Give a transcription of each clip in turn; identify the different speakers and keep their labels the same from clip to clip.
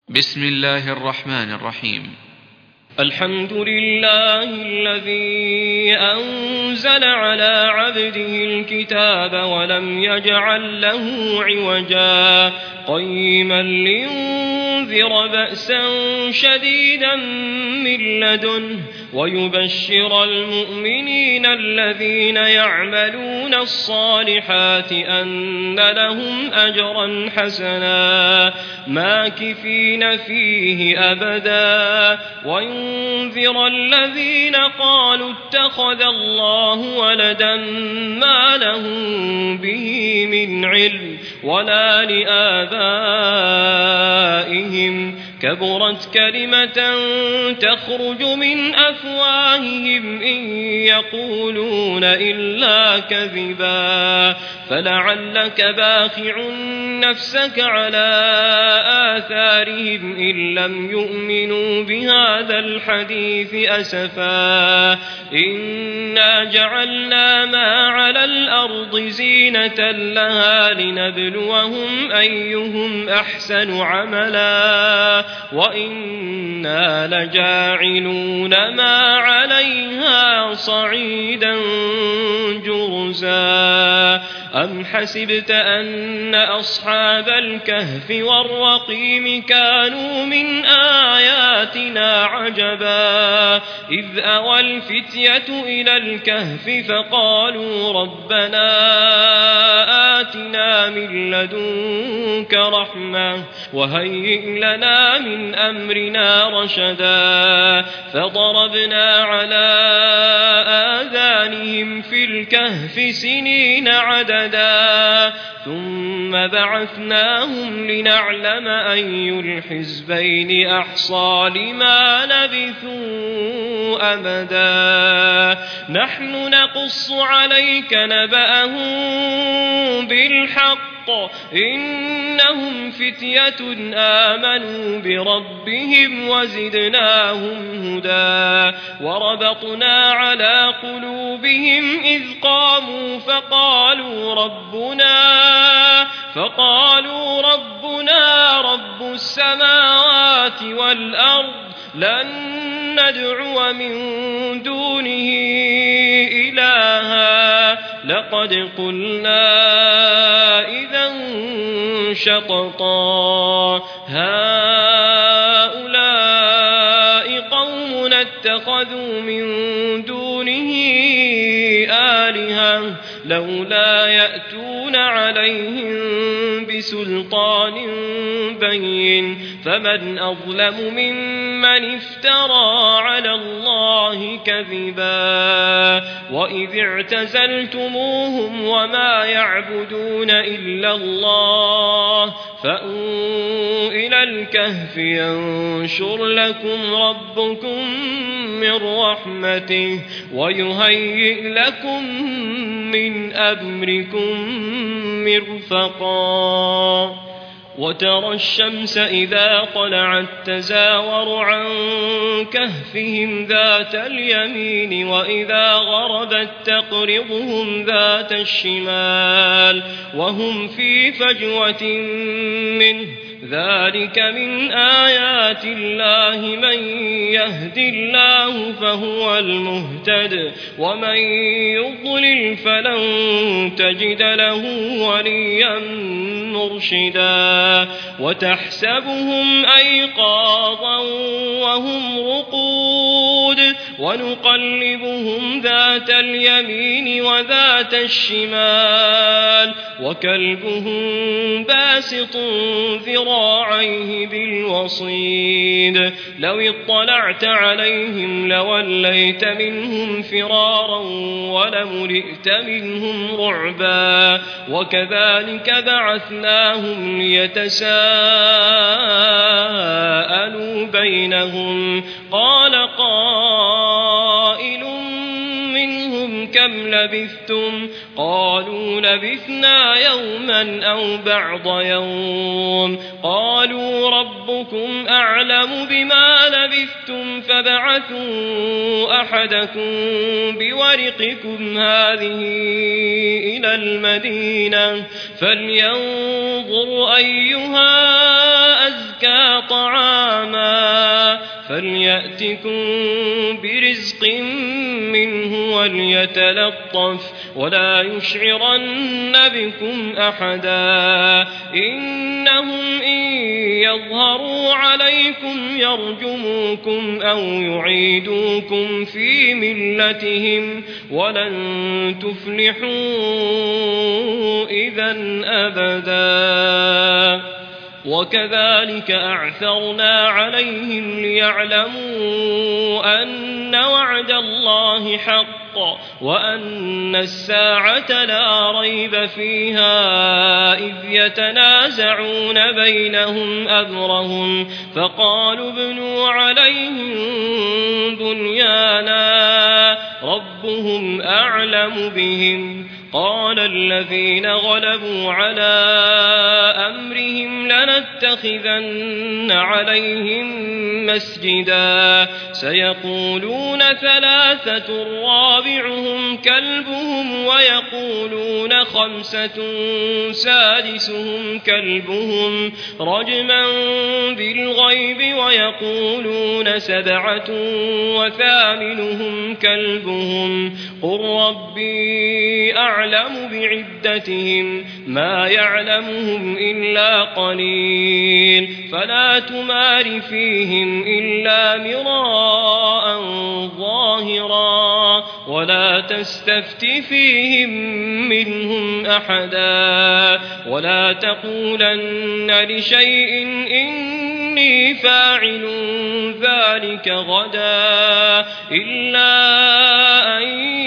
Speaker 1: بسم الله الرحمن الرحيم.
Speaker 2: الحمد لله الذي أنزل على عبده الكتاب ولم يجعل له عوجا قيما لينذر بأسا شديدا من لدنه ويبشر المؤمنين الذين يعملون الصالحات أن لهم أجرا حسنا ماكثين فيه أبدا وينذر الذين قالوا اتخذ الله ولدا ما لهم به من علم ولا لآبائهم كبرت كلمة تخرج من أفواههم إن يقولون إلا كذبا فلعلك باخع نفسك على آثارهم إن لم يؤمنوا بهذا الحديث أسفا إنا جعلنا ما على الأرض زينة لها لنبلوهم أيهم أحسن عملا وإنا لجاعلون ما عليها صعيدا جرزا أم حسبت أن أصحاب الكهف والرقيم كانوا من آياتنا عجبا إذ أوى الفتية إلى الكهف فقالوا ربنا آتنا من لدنك رحمة وهيئ لنا من أمرنا رشدا فضربنا على آذانهم في الكهف سنين عددا ثم بعثناهم لنعلم أي الحزبين أحصى لما لبثوا أمدا نحن نقص عليك نبأهم بالحق إنهم فتية آمنوا بربهم وزدناهم هدى وربطنا على قلوبهم إذ قاموا فقالوا ربنا رب السماوات والأرض لن ندعو من دونه إلها لقد قلنا إذا شططا هؤلاء قوم اتخذوا من دونه آلهة لولا يأتون عليهم بسلطان بين فمن أظلم ممن افترى على الله كذبا وإذ اعتزلتموهم وما يعبدون إلا الله فأووا إلى الكهف ينشر لكم ربكم من رحمته ويهيئ لكم من أمركم مرفقا وترى الشمس إذا طلعت تزاور عن كهفهم ذات اليمين وإذا غربت تقرضهم ذات الشمال وهم في فجوة منه ذلك من آيات الله من يهد الله فهو المهتد ومن يضلل فلن تجد له وليا مرشدا وتحسبهم أيقاظا وهم رقود ونقلبهم ذات اليمين وذات الشمال وكلبهم باسط ذراعيه بالوصيد لو اطلعت عليهم لوليت منهم فرارا ولملئت منهم رعبا وكذلك بعثناهم ليتساءلوا بينهم قال قائل منهم كم لبثتم قالوا لبثنا يوما أو بعض يوم قالوا ربكم أعلم بما لبثتم فابعثوا أحدكم بورقكم هذه إلى المدينة فلينظر أيها أزكى يزكى طعاما فليأتكم برزق منه وليتلطف ولا يشعرن بكم أحدا إنهم إن يظهروا عليكم يرجموكم أو يعيدوكم في ملتهم ولن تفلحوا إذا أبدا وكذلك أعثرنا عليهم ليعلموا أن وعد الله حق وأن الساعة لا ريب فيها إذ يتنازعون بينهم أمرهم فقالوا ابنوا عليهم بنيانا ربهم أعلم بهم قال الذين غلبوا على أمرهم لنتخذن عليهم مسجدا سيقولون ثلاثة رابعهم كلبهم ويقولون خمسة سادسهم كلبهم رجما بالغيب ويقولون سبعة وثامنهم كلبهم قل ربي أعلم بعدتهم ما يعلمهم إلا قليل فلا تمار فيهم إلا مراء ظاهرا ولا تستفت فيهم منهم أحدا ولا تقولن لشيء إني فاعل ذلك غدا إلا أن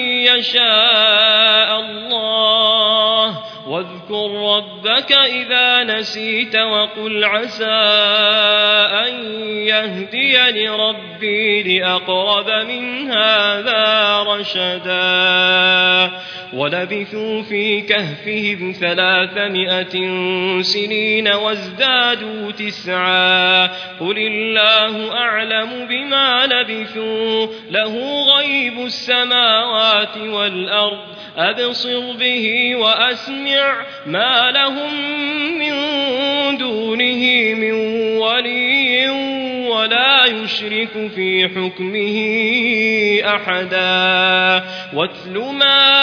Speaker 2: يشاء الله واذكر ربك إذا نسيت وقل عسى أن يهديني ربي لأقرب من هذا رشدا ولبثوا في كهفهم 300 سنين وازدادوا 9 قل الله أعلم بما لبثوا له غيب السماوات والأرض أبصر به وأسمع ما لهم من دونه من ولي ولا يشرك في حكمه أحدا واتل ما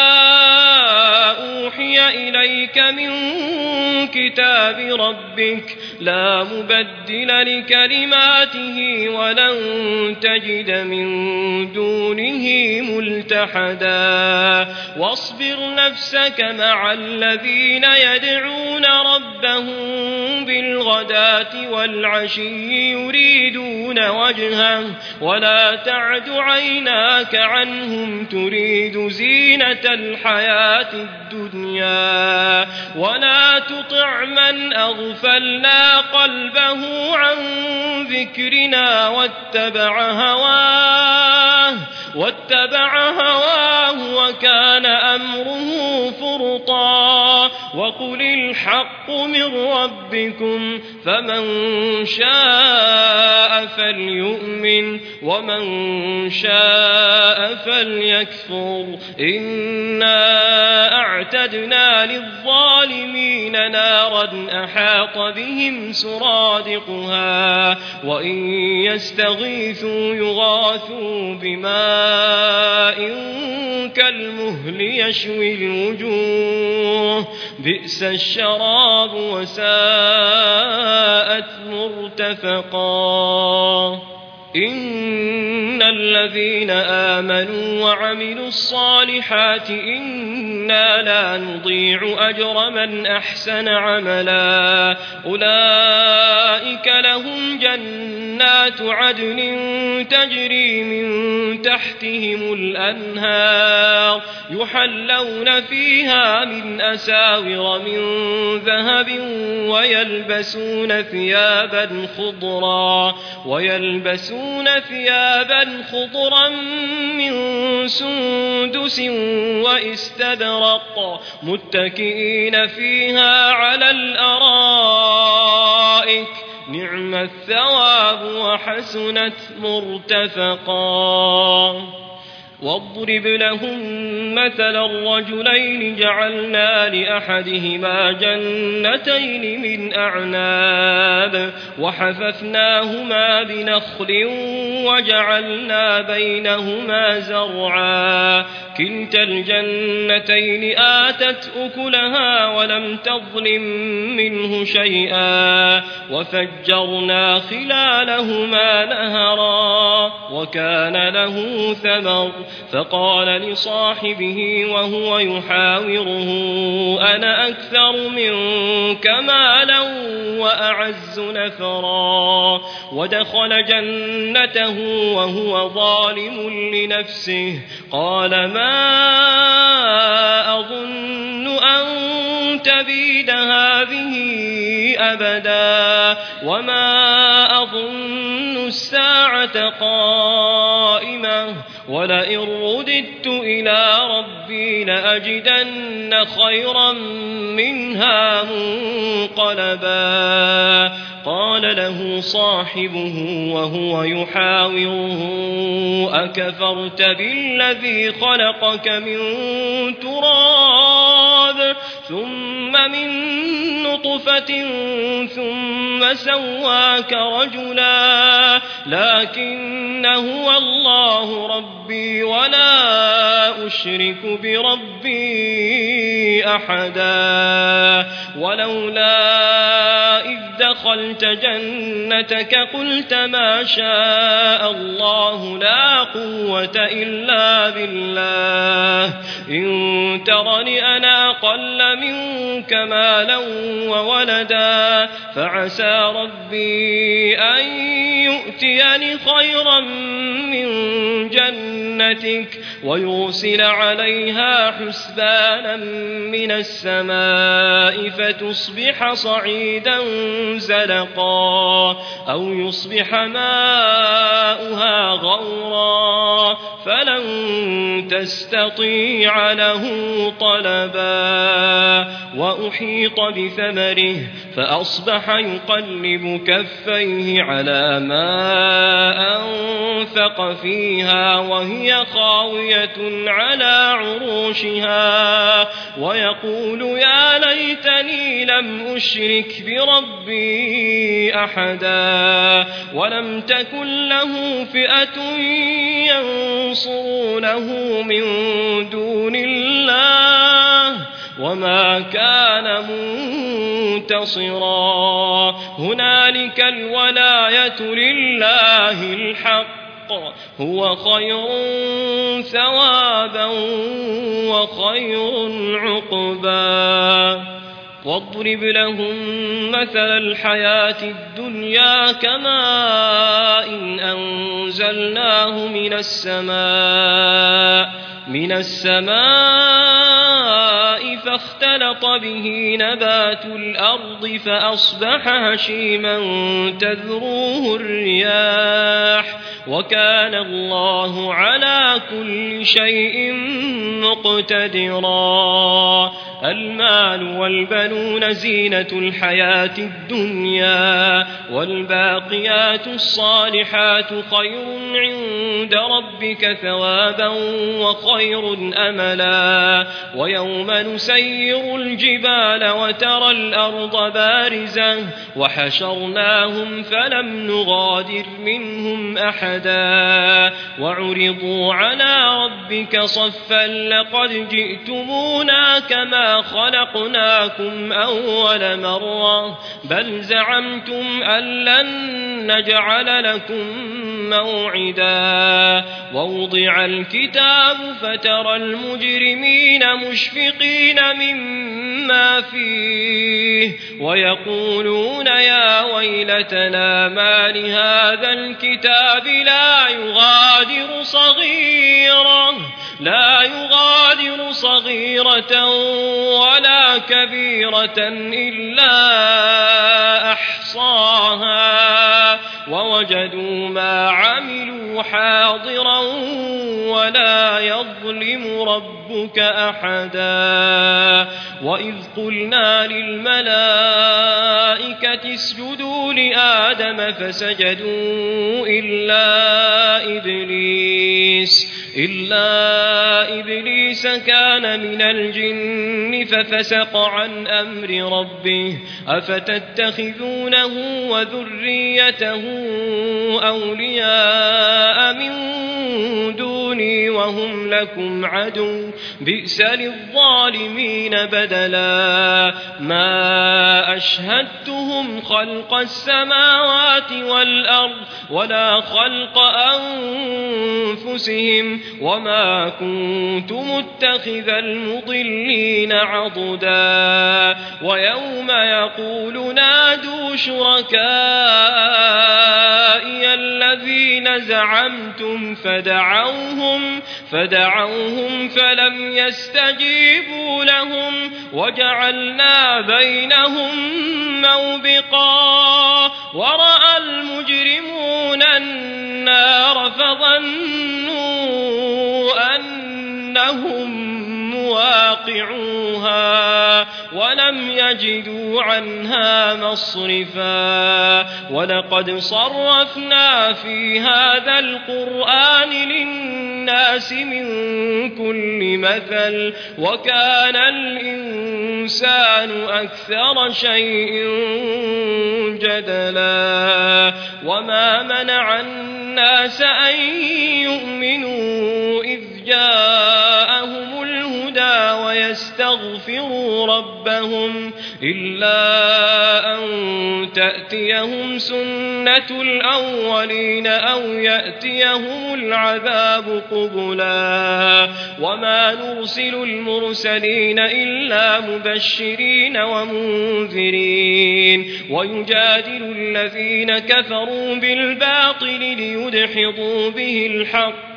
Speaker 2: أوحي إليك من كتاب ربك لا مبدل لكلماته ولن تجد من دونه ملتحدا واصبر نفسك مع الذين يدعون ربهم بالغداة والعشي يريدون وجهه ولا تعد عيناك عنهم تريد زينة الحياة الدنيا ولا تطع من أغفلنا قلبه عن ذكرنا واتبع هواه وكان أمره فرطا وقل الحق من ربكم فمن شاء فليؤمن ومن شاء فليكفر إنا أعتدنا للظالمين نارا أحاط بهم سرادقها وإن يستغيثوا يغاثوا بماء كالمهل يشوي الوجوه بئس الشراب وساءت مرتفقا إن الذين آمنوا وعملوا الصالحات إنا لا نضيع أجر من أحسن عملا أولئك لهم جنات عدن تجري من تحتهم الأنهار يحلون فيها من أساور من ذهب ويلبسون ثيابا خضرا من سندس واستبرق متكئين فيها على الأرائك نعم الثواب وحسنت مرتفقا واضرب لهم مثل الرجلين جعلنا لأحدهما جنتين من أعناب وحففناهما بنخل وجعلنا بينهما زرعا كلتا الجنتين آتت أكلها ولم تظلم منه شيئا وفجرنا خلالهما نهرا وكان له ثمر فقال لصاحبه وهو يحاوره أنا أكثر منك مالا وأعز نفرا ودخل جنته وهو ظالم لنفسه قال ما أظن أن تبيد هذه أبدا وما أظن الساعة قائمة ولئن رددت إلى ربي لأجدن خيرا منها منقلبا قال له صاحبه وهو يحاوره أكفرت بالذي خلقك من تراب ثم من نطفة ثم سواك رجلا لكن هو الله ربي ولا أشرك بربي أحدا ولولا إذ دخلت جنتك قلت ما شاء الله لا قوة إلا بالله إن ترني أنا أقل منك مالا وولدا فعسى ربي أن يؤتيني خيرا من جنتك ويرسل عليها حسبانا من السماء فتصبح صعيدا زلقا أو يصبح ماؤها غورا فلن تستطيع له طلبا وأحيط بثمره فأصبح يقلب كفيه على ما أنفق فيها وهي خاوية على عروشها ويقول يا ليتني لم أشرك بربي أحدا ولم تكن له فئة ينصرونه من دون الله وما كان منتصرا هنالك الولاية لله الحق هو خير ثوابا وخير عقبا واضرب لهم مثل الحياة الدنيا كماء إن أنزلناه من السماء فاختلط به نبات الأرض فأصبح هشيما تذروه الرياح وكان الله على كل شيء مقتدرا المال والبنون زينة الحياة الدنيا والباقيات الصالحات خير عند ربك ثوابا وخير أملا ويوم نسير الجبال وترى الأرض بارزة وحشرناهم فلم نغادر منهم أحدا وعرضوا على ربك صفا لقد جئتمونا كما خلقناكم أول مرة بل زعمتم أن لن نجعل لكم موعدا ووضع الكتاب فترى المجرمين مشفقين مما فيه ويقولون يا ويلتنا ما لهذا الكتاب لا يغادر صغيرة ولا كبيرة إلا أحصاها ووجدوا ما عملوا حاضرا ولا يظلم ربك أحدا وإذ قلنا للملائكة اسجدوا لآدم فسجدوا إلا إبليس كان من الجن ففسق عن أمر ربه أفتتخذونه وذريته أولياء من دوني وهم لكم عدو بئس للظالمين بدلا ما أشهدتهم خلق السماوات والأرض ولا خلق أنفسهم وما كنت متخذ المضلين عضدا ويوم يقول نادوا شركائي الذين زعمتم فدعوهم فلم يستجيبوا لهم وجعلنا بينهم موبقا ورأى المجرمون النار فظنوا أنهم مواقعوها ولم يجدوا عنها مصرفا ولقد صرفنا في هذا القرآن للناس من كل مثل وكان الإنسان أكثر شيء جدلا وما منع الناس أن يؤمنوا إذ جاءهم الهدى ويستغفروا ربهم إلا أن تأتيهم سنة الأولين أو يأتيهم العذاب قبلا وما نرسل المرسلين إلا مبشرين ومنذرين ويجادل الذين كفروا بالباطل ليدحضوا به الحق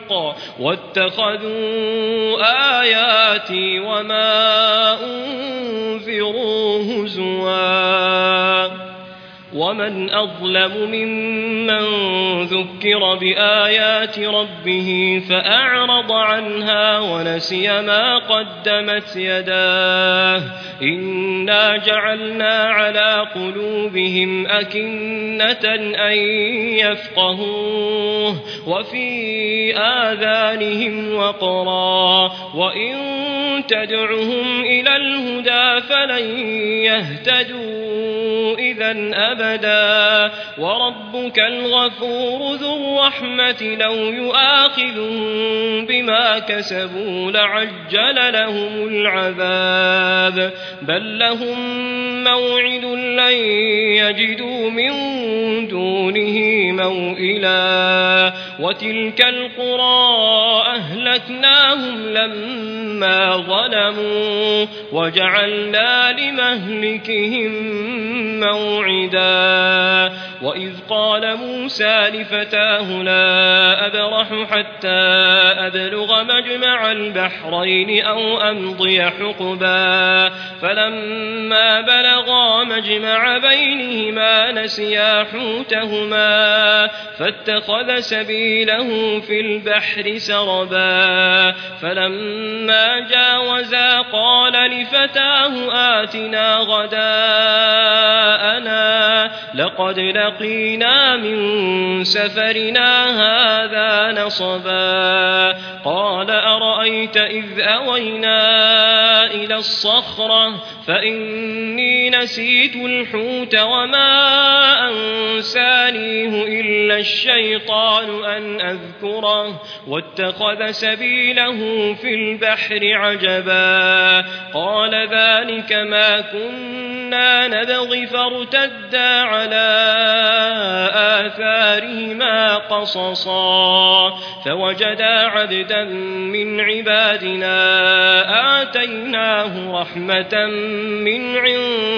Speaker 2: واتخذوا آياتي وما أنذروا هزوا ومن أظلم ممن ذكر بآيات ربه فأعرض عنها ونسي ما قدمت يداه إنا جعلنا على قلوبهم أكنة أن يفقهوه وفي آذانهم وقرا وإن تدعهم إلى الهدى فلن يهتدوا إذا أبدا وربك الغفور ذو الرحمة لو يؤاخذهم بما كسبوا لعجل لهم العذاب بل لهم موعد لن يجدوا من دونه موئلا وتلك القرى أهلكناهم لما ظلموا وجعلنا لمهلكهم موعدا وإذ قال موسى لفتاه لا أبرح حتى أبلغ مجمع البحرين أو أمضي حقبا فلما بلغا مجمع بينهما نسيا حوتهما فاتخذ سبيله في البحر سربا فلما جاوزا قال لفتاه آتنا غداءنا لقد لقينا من سفرنا هذا نصبا قال أرأيت إذ أوينا إلى الصخرة فإني نسيت الحوت وما أنسانيه إلا الشيطان أن أذكره واتخذ سبيله في البحر عجبا قال ذلك ما كنا نبغي فارتدا على آثارهما قصصا فوجدا عبدا من عبادنا آتيناه رحمة من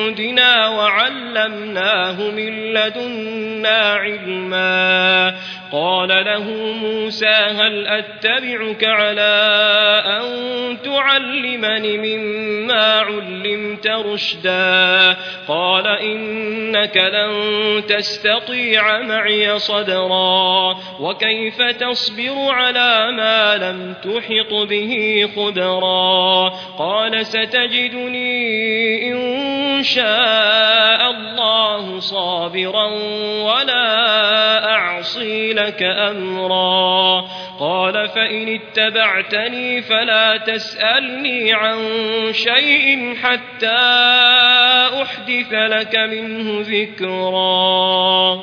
Speaker 2: عندنا وعلمناه من لدنا علما قال له موسى هل أتبعك على أن تعلمني مما علمت رشدا قال إنك لن تستطيع معي صبرا وكيف تصبر على ما لم تحط به خبرا قال ستجدني إن شاء الله صابرا ولا أعصي لك أمرا قال فإن اتبعتني فلا تسألني عن شيء حتى أحدث لك منه ذكرا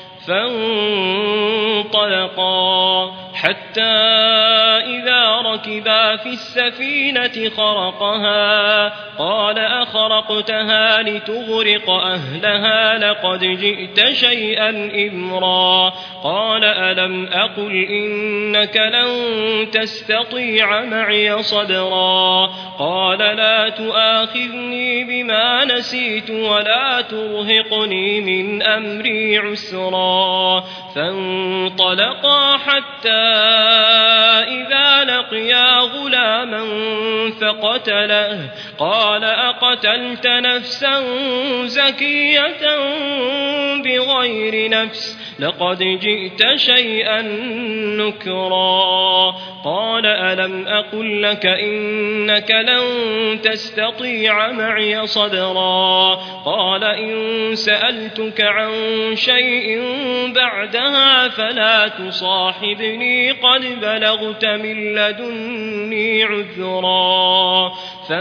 Speaker 2: فانطلقا حتى إذا ركبا في السفينة خرقها قال أخرقتها لتغرق أهلها لقد جئت شيئا إمرا قال ألم أقل إنك لن تستطيع معي صبرا قال لا تؤاخذني بما نسيت ولا ترهقني من أمري عسرا فانطلقا حتى إذا لقيا غلاما فقتله قال أقتلت نفسا زكية بغير نفس لقد جئت شيئا نكرا قال ألم أقل لك إنك لن تستطيع معي صبرا قال إن سألتك عن شيء بعدها فلا تصاحبني قد بلغت من لدني عذرا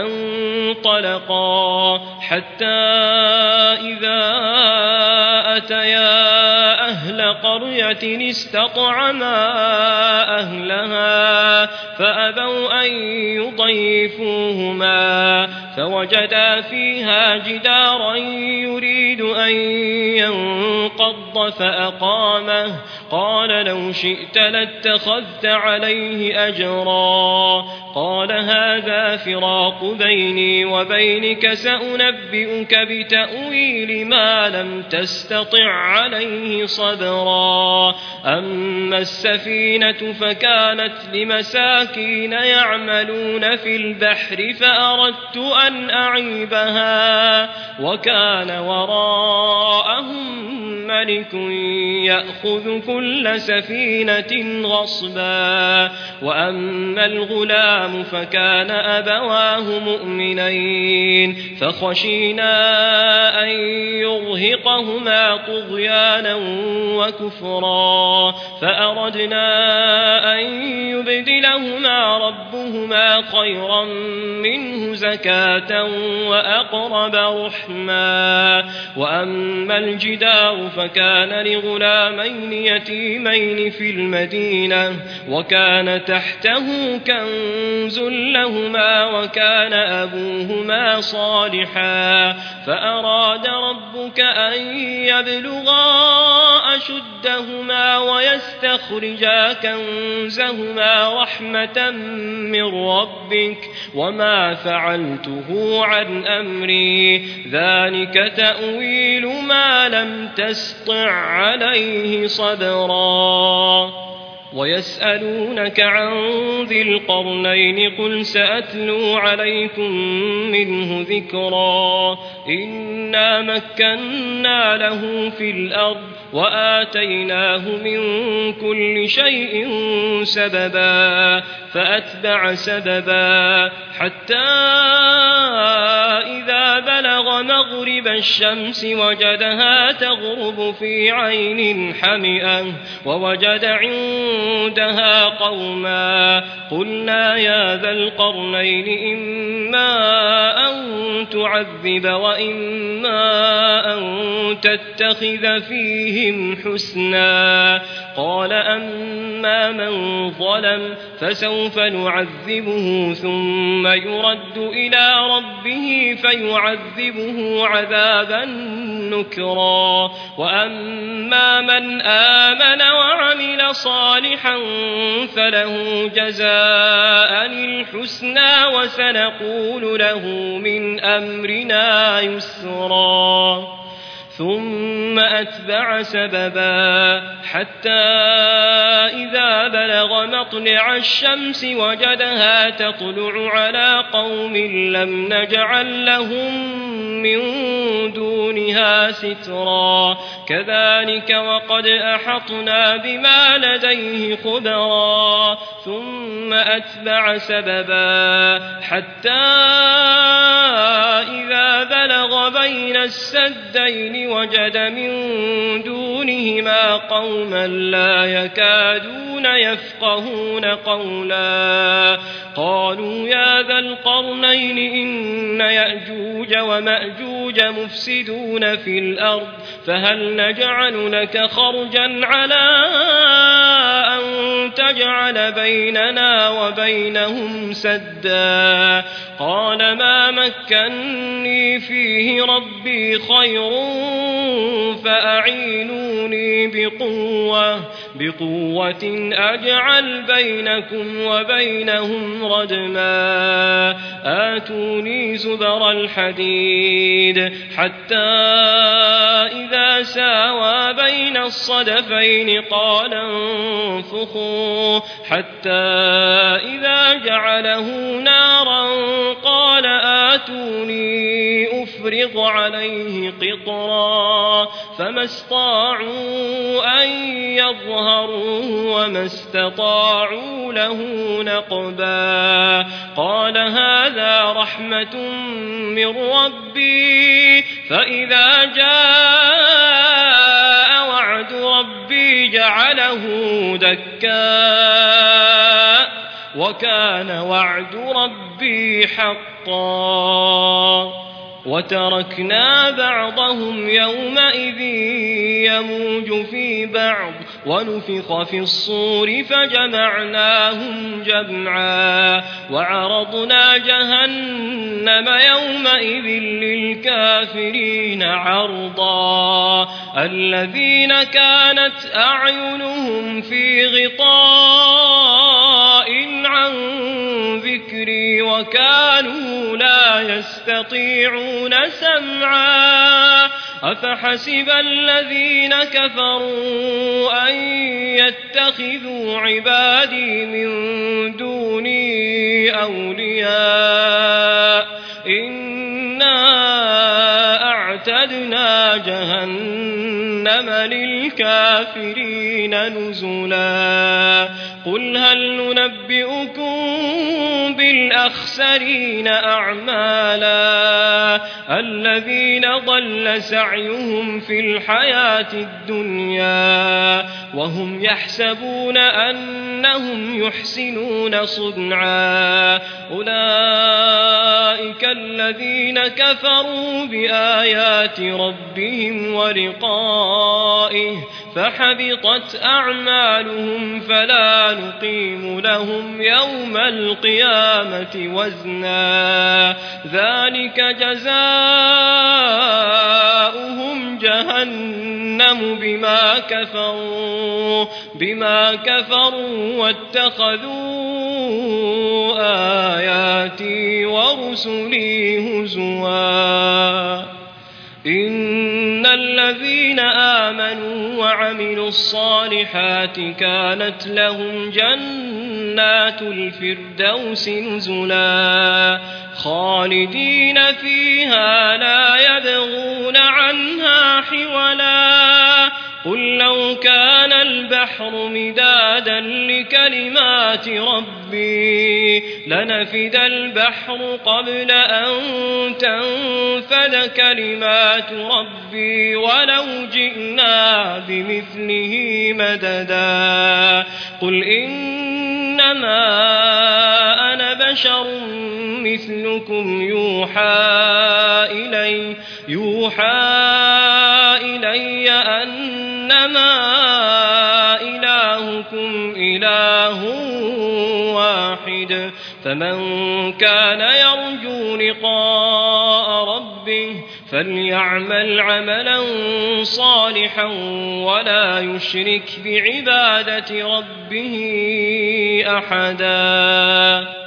Speaker 2: فانطلقا حتى إذا أتيا أهل قرية استطعما أهلها فأبوا أن يضيفوهما فوجدا فيها جدارا يريد أن ينقض فأقامه قال لو شئت لاتخذت عليه أجرا قال هذا فراق بيني وبينك سأنبئك بتأويل ما لم تستطع عليه صبرا أما السفينة فكانت لمساكين يعملون في البحر فأردت أن أعيبها وكان وراءهم ملك يأخذ كل سفينة غصبا وأما الغلام فكان أبواه مؤمنين فخشينا أن يرهقهما طغيانا وكفرا فأردنا أن يبدلهما ربهما خيرا منه زكاة وأقرب رحما وأما الجدار فكان لغلامين يتيمين في المدينة وكان تحته كنز لهما وكان أبوهما صالحا فأراد ربك أن يبلغا أشدهما ويستخرجا كنزهما رحمة من ربك وما فعلته عن أمري ذلك تأويل ما لم تسطع عليه صبرا ويسألونك عن ذي القرنين قل سأتلو عليكم منه ذكرا إنا مكنا له في الأرض وآتيناه من كل شيء سببا فأتبع سببا حتى إذا بلغ مغرب الشمس وجدها تغرب في عين حمئة ووجد عندها قوما قلنا يا ذا القرنين إما أن تعذب وإما أن تتخذ فيهم حسنا قال أما من ظلم فسوف نعذبه ثم يرد إلى ربه فيعذبه عذابا نكرا وأما من آمن وعمل صالحا فله جزاء الحسنى وسنقول له من أمرنا يسرا ثم أتبع سببا حتى إذا بلغ مطلع الشمس وجدها تطلع على قوم لم نجعل لهم من دونها سترا كذلك وقد أحطنا بما لديه خبرا ثم أتبع سببا حتى إذا بلغ بين السدين وجد من دونهما قوما لا يكادون يفقهون قولا قالوا يا ذا القرنين إن يأجوج ومأجوج مفسدون في الأرض فهل نجعل لك خرجا على أن تجعل بيننا وبينهم سدا قال ما مكني فيه ربي خير فأعينوني بقوة أجعل بينكم وبينهم ردما آتوني زبر الحديد حتى إذا ساوى بين الصدفين قال انفخوا حتى إذا جعله نارا قال آتوني أفرغ عليه قطرا فما استطاعوا أن يظهروه وما استطاعوا له نقبا قال هذا رحمة من ربي فإذا جاء وعد ربي جعله دكا وكان وعد ربي حقا وتركنا بعضهم يومئذ يموج في بعض ونفخ في الصور فجمعناهم جمعا وعرضنا جهنم يومئذ للكافرين عرضا الذين كانت أعينهم في غطاء عن ذكري وكانوا لا يستطيعون سمعا أفحسب الذين كفروا أن يتخذوا عبادي من دوني أولياء إنا أعتدنا جهنم للكافرين نزلا قل هل ننبئكم بالأخسرين أعمالا الذين ضل سعيهم في الحياة الدنيا وهم يحسبون أنهم يحسنون صنعا أولئك الذين كفروا بآيات ربهم ولقائه فحبطت أعمالهم فلا نقيم لهم يوم القيامة وزنا ذلك جزاؤهم جهنم بما كفروا واتخذوا آياتي ورسلي هزوا إن الذين آمنوا وعملوا الصالحات كانت لهم جنات الفردوس نزلا خالدين فيها لا يبغون عنها حولا قل لو كان البحر مدادا لكلمات ربي لنفد البحر قبل أن تنفد كلمات ربي ولو جئنا بمثله مددا قل إنما أنا بشر مثلكم يوحى إلي أنما إلهكم إله واحد فمن كان يرجو لقاء ربه فليعمل عملا صالحا ولا يشرك بعبادة ربه أحدا